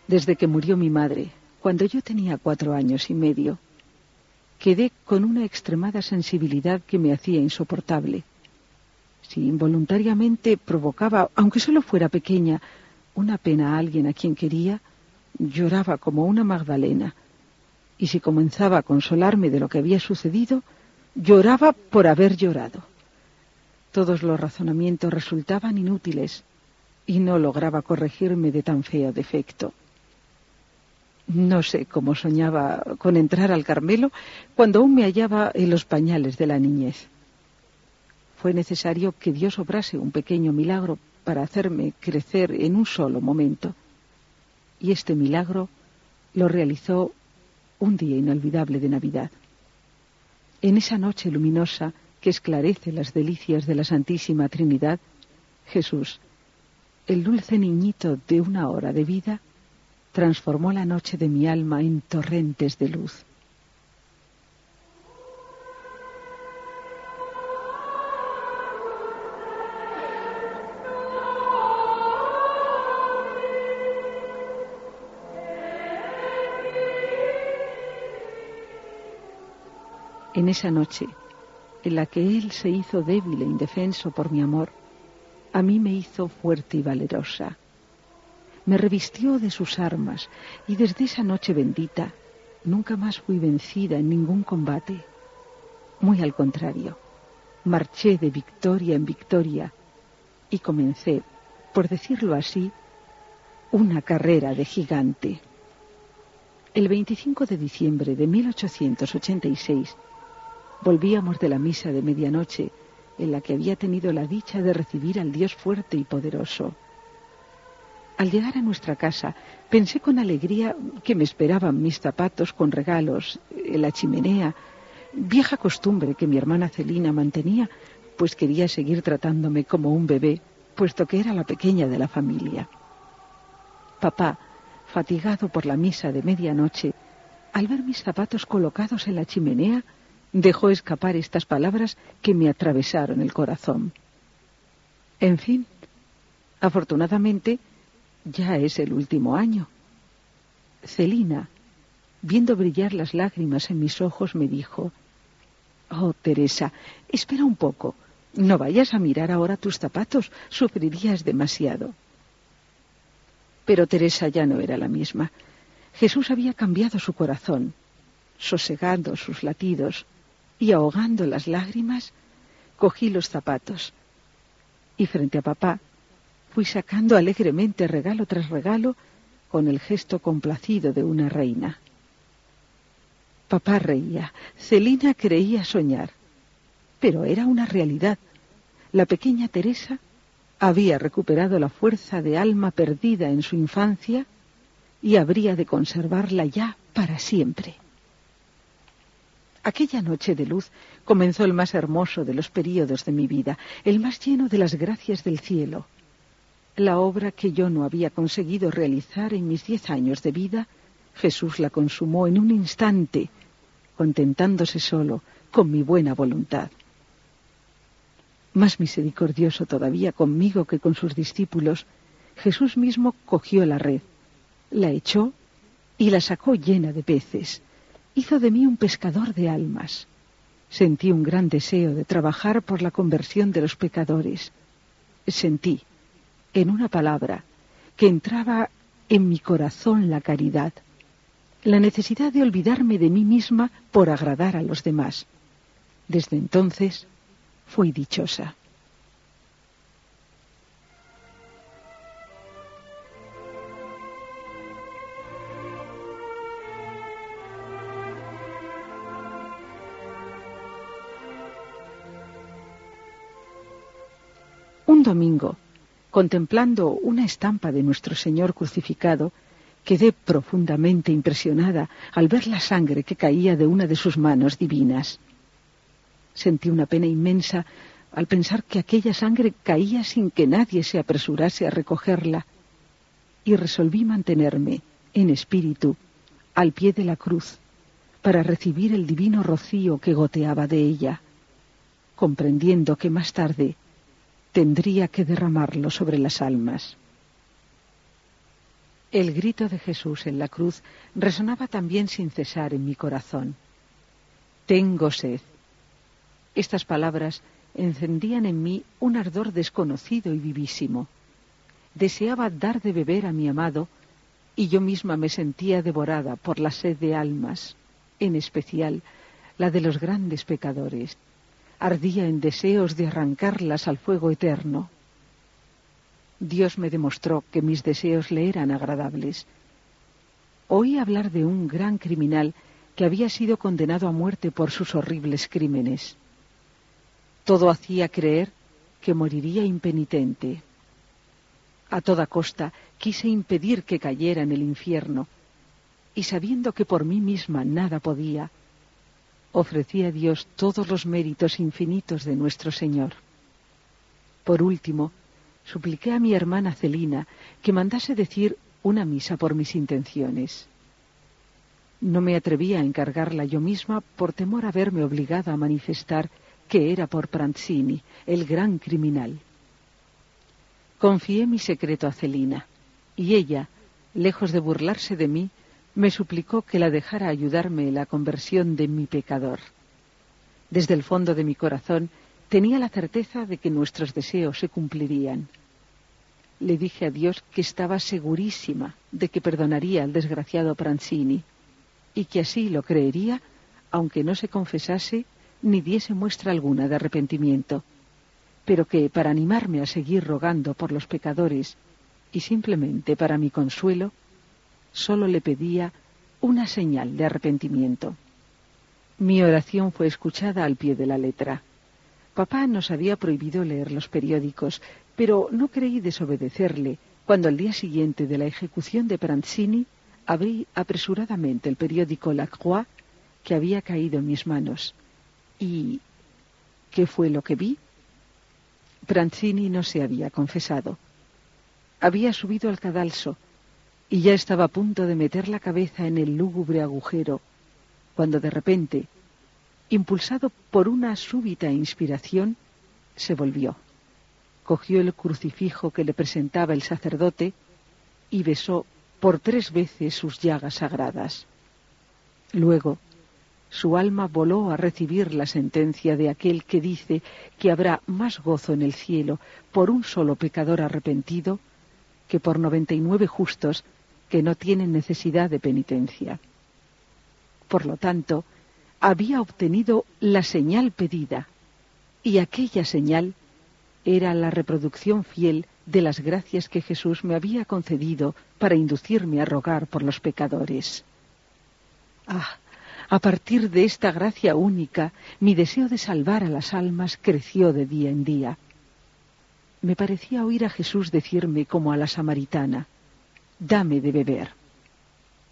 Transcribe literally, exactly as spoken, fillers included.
Desde que murió mi madre, cuando yo tenía cuatro años y medio, quedé con una extremada sensibilidad que me hacía insoportable. Si involuntariamente provocaba, aunque solo fuera pequeña, una pena a alguien a quien quería, lloraba como una Magdalena. Y si comenzaba a consolarme de lo que había sucedido, lloraba por haber llorado. Todos los razonamientos resultaban inútiles y no lograba corregirme de tan feo defecto. No sé cómo soñaba con entrar al Carmelo cuando aún me hallaba en los pañales de la niñez. Fue necesario que Dios obrase un pequeño milagro para hacerme crecer en un solo momento. Y este milagro lo realizó un día inolvidable de Navidad. En esa noche luminosa que esclarece las delicias de la Santísima Trinidad, Jesús, el dulce niñito de una hora de vida, transformó la noche de mi alma en torrentes de luz. En esa noche, en la que Él se hizo débil e indefenso por mi amor, a mí me hizo fuerte y valerosa. Me revistió de sus armas, y desde esa noche bendita, nunca más fui vencida en ningún combate. Muy al contrario, marché de victoria en victoria, y comencé, por decirlo así, una carrera de gigante. El veinticinco de diciembre de mil ochocientos ochenta y seis, volvíamos de la misa de medianoche, en la que había tenido la dicha de recibir al Dios fuerte y poderoso. Al llegar a nuestra casa, pensé con alegría que me esperaban mis zapatos con regalos en la chimenea, vieja costumbre que mi hermana Celina mantenía, pues quería seguir tratándome como un bebé, puesto que era la pequeña de la familia. Papá, fatigado por la misa de medianoche, al ver mis zapatos colocados en la chimenea, dejó escapar estas palabras que me atravesaron el corazón. En fin, afortunadamente, ya es el último año. Celina, viendo brillar las lágrimas en mis ojos, me dijo: «Oh, Teresa, espera un poco. No vayas a mirar ahora tus zapatos, sufrirías demasiado». Pero Teresa ya no era la misma. Jesús había cambiado su corazón, sosegando sus latidos, y ahogando las lágrimas, cogí los zapatos. Y frente a papá, fui sacando alegremente regalo tras regalo, con el gesto complacido de una reina. Papá reía, Celina creía soñar, pero era una realidad. La pequeña Teresa había recuperado la fuerza de alma perdida en su infancia y habría de conservarla ya para siempre. Aquella noche de luz comenzó el más hermoso de los períodos de mi vida, el más lleno de las gracias del cielo. La obra que yo no había conseguido realizar en mis diez años de vida, Jesús la consumó en un instante, contentándose solo con mi buena voluntad. Más misericordioso todavía conmigo que con sus discípulos, Jesús mismo cogió la red, la echó y la sacó llena de peces. Hizo de mí un pescador de almas. Sentí un gran deseo de trabajar por la conversión de los pecadores. Sentí, en una palabra, que entraba en mi corazón la caridad, la necesidad de olvidarme de mí misma por agradar a los demás. Desde entonces fui dichosa. Un domingo, contemplando una estampa de nuestro Señor crucificado, quedé profundamente impresionada al ver la sangre que caía de una de sus manos divinas. Sentí una pena inmensa al pensar que aquella sangre caía sin que nadie se apresurase a recogerla, y resolví mantenerme, en espíritu, al pie de la cruz, para recibir el divino rocío que goteaba de ella, comprendiendo que más tarde tendría que derramarlo sobre las almas. El grito de Jesús en la cruz resonaba también sin cesar en mi corazón. Tengo sed. Estas palabras encendían en mí un ardor desconocido y vivísimo. Deseaba dar de beber a mi amado, y yo misma me sentía devorada por la sed de almas, en especial la de los grandes pecadores. Ardía en deseos de arrancarlas al fuego eterno. Dios me demostró que mis deseos le eran agradables. Oí hablar de un gran criminal que había sido condenado a muerte por sus horribles crímenes. Todo hacía creer que moriría impenitente. A toda costa quise impedir que cayera en el infierno, y sabiendo que por mí misma nada podía, ofrecí a Dios todos los méritos infinitos de nuestro Señor. Por último, supliqué a mi hermana Celina que mandase decir una misa por mis intenciones. No me atrevía a encargarla yo misma por temor a verme obligada a manifestar que era por Pranzini, el gran criminal. Confié mi secreto a Celina, y ella, lejos de burlarse de mí, me suplicó que la dejara ayudarme en la conversión de mi pecador. Desde el fondo de mi corazón tenía la certeza de que nuestros deseos se cumplirían. Le dije a Dios que estaba segurísima de que perdonaría al desgraciado Pranzini, y que así lo creería, aunque no se confesase ni diese muestra alguna de arrepentimiento, pero que para animarme a seguir rogando por los pecadores y simplemente para mi consuelo, solo le pedía una señal de arrepentimiento. Mi oración fue escuchada al pie de la letra. Papá nos había prohibido leer los periódicos, pero no creí desobedecerle cuando al día siguiente de la ejecución de Pranzini abrí apresuradamente el periódico La Croix que había caído en mis manos. ¿Y qué fue lo que vi? Pranzini no se había confesado. Había subido al cadalso y ya estaba a punto de meter la cabeza en el lúgubre agujero, cuando de repente, impulsado por una súbita inspiración, se volvió. Cogió el crucifijo que le presentaba el sacerdote y besó por tres veces sus llagas sagradas. Luego, su alma voló a recibir la sentencia de aquel que dice que habrá más gozo en el cielo por un solo pecador arrepentido que por noventa y nueve justos que no tienen necesidad de penitencia. Por lo tanto, había obtenido la señal pedida, y aquella señal era la reproducción fiel de las gracias que Jesús me había concedido para inducirme a rogar por los pecadores. Ah, a partir de esta gracia única, mi deseo de salvar a las almas creció de día en día. Me parecía oír a Jesús decirme como a la samaritana: «Dame de beber».